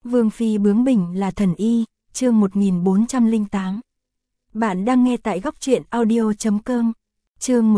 Vương phi bướng bỉnh là thần y, chương 1408. Bạn đang nghe tại góc truyện audio.com. Chương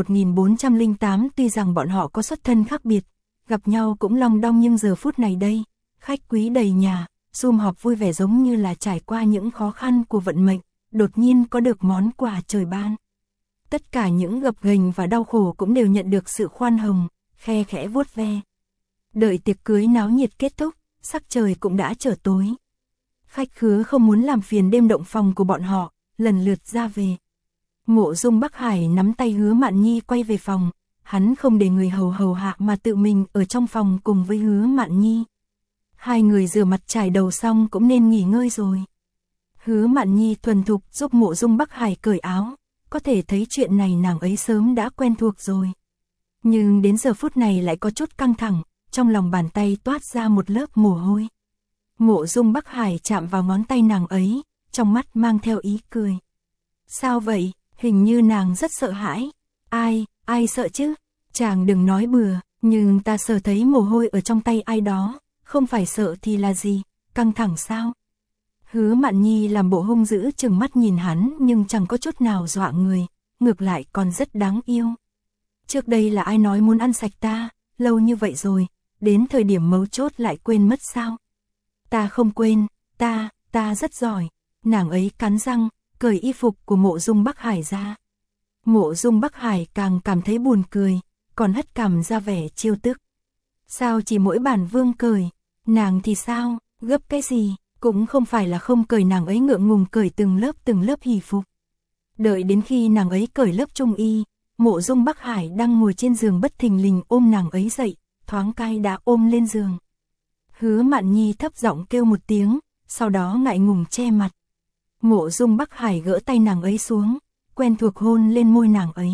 1408. Tuy rằng bọn họ có xuất thân khác biệt, gặp nhau cũng long đong, nhưng giờ phút này đây, khách quý đầy nhà, sum họp vui vẻ giống như là trải qua những khó khăn của vận mệnh, đột nhiên có được món quà trời ban. Tất cả những gập ghềnh và đau khổ cũng đều nhận được sự khoan hồng, khe khẽ vuốt ve. Đợi tiệc cưới náo nhiệt kết thúc, sắc trời cũng đã trở tối. Khách khứa không muốn làm phiền đêm động phòng của bọn họ, lần lượt ra về. Mộ Dung Bắc Hải nắm tay Hứa Mạn Nhi quay về phòng, hắn không để người hầu hạ mà tự mình ở trong phòng cùng với Hứa Mạn Nhi. Hai người rửa mặt chải đầu xong cũng nên nghỉ ngơi rồi. Hứa Mạn Nhi thuần thục giúp Mộ Dung Bắc Hải cởi áo, có thể thấy chuyện này nàng ấy sớm đã quen thuộc rồi. Nhưng đến giờ phút này lại có chút căng thẳng, trong lòng bàn tay toát ra một lớp mồ hôi. Mộ Dung Bắc Hải chạm vào ngón tay nàng ấy, trong mắt mang theo ý cười. Sao vậy, hình như nàng rất sợ hãi. Ai sợ chứ? Chàng đừng nói bừa, nhưng ta sờ thấy mồ hôi ở trong tay ai đó, không phải sợ thì là gì, căng thẳng sao? Hứa Mạn Nhi làm bộ hung dữ chừng mắt nhìn hắn, nhưng chẳng có chút nào dọa người, ngược lại còn rất đáng yêu. Trước đây là ai nói muốn ăn sạch ta, lâu như vậy rồi, đến thời điểm mấu chốt lại quên mất sao? Ta không quên, ta rất giỏi. Nàng ấy cắn răng, cởi y phục của Mộ Dung Bắc Hải ra. Mộ Dung Bắc Hải càng cảm thấy buồn cười, còn hất cằm ra vẻ trêu tức. Sao chỉ mỗi bản vương cởi, nàng thì sao, gấp cái gì, cũng không phải là không cởi. Nàng ấy ngượng ngùng cởi từng lớp hỉ phục. Đợi đến khi nàng ấy cởi lớp trung y, Mộ Dung Bắc Hải đang ngồi trên giường bất thình lình ôm nàng ấy dậy, thoáng cai đã ôm lên giường. Hứa Mạn Nhi thấp giọng kêu một tiếng, sau đó ngại ngùng che mặt. Mộ Dung Bắc Hải gỡ tay nàng ấy xuống, quen thuộc hôn lên môi nàng ấy.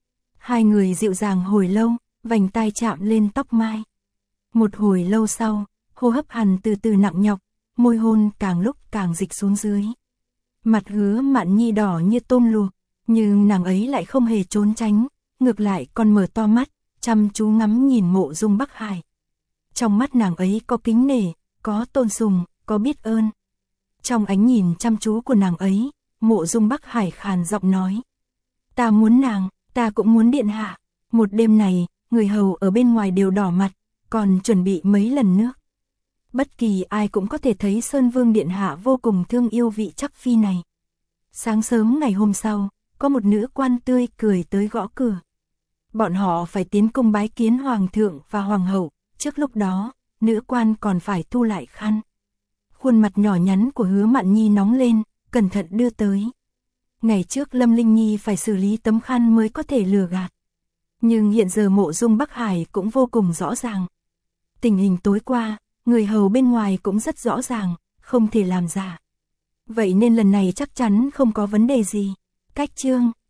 Hai người dịu dàng hồi lâu, vành tai chạm lên tóc mai. Một hồi lâu sau, hô hấp Hàn từ từ nặng nhọc, môi hôn càng lúc càng dịch xuống dưới. Mặt Hứa Mạn Nhi đỏ như tôm luộc, nhưng nàng ấy lại không hề trốn tránh, ngược lại còn mở to mắt, chăm chú ngắm nhìn Mộ Dung Bắc Hải. Trong mắt nàng ấy có kính nể, có tôn sùng, có biết ơn. Trong ánh nhìn chăm chú của nàng ấy, Mộ Dung Bắc Hải khàn giọng nói. Ta muốn nàng, ta cũng muốn điện hạ. Một đêm này, người hầu ở bên ngoài đều đỏ mặt, còn chuẩn bị mấy lần nước. Bất kỳ ai cũng có thể thấy Sơn Vương điện hạ vô cùng thương yêu vị chắc phi này. Sáng sớm ngày hôm sau, có một nữ quan tươi cười tới gõ cửa. Bọn họ phải tiến cung bái kiến hoàng thượng và hoàng hậu, trước lúc đó, nữ quan còn phải thu lại khăn. Khuôn mặt nhỏ nhắn của Hứa Mạn Nhi nóng lên, cẩn thận đưa tới. Ngày trước Lâm Linh Nhi phải xử lý tấm khăn mới có thể lừa gạt. Nhưng hiện giờ Mộ Dung Bắc Hải cũng vô cùng rõ ràng. Tình hình tối qua, người hầu bên ngoài cũng rất rõ ràng, không thể làm giả. Vậy nên lần này chắc chắn không có vấn đề gì. Cách chương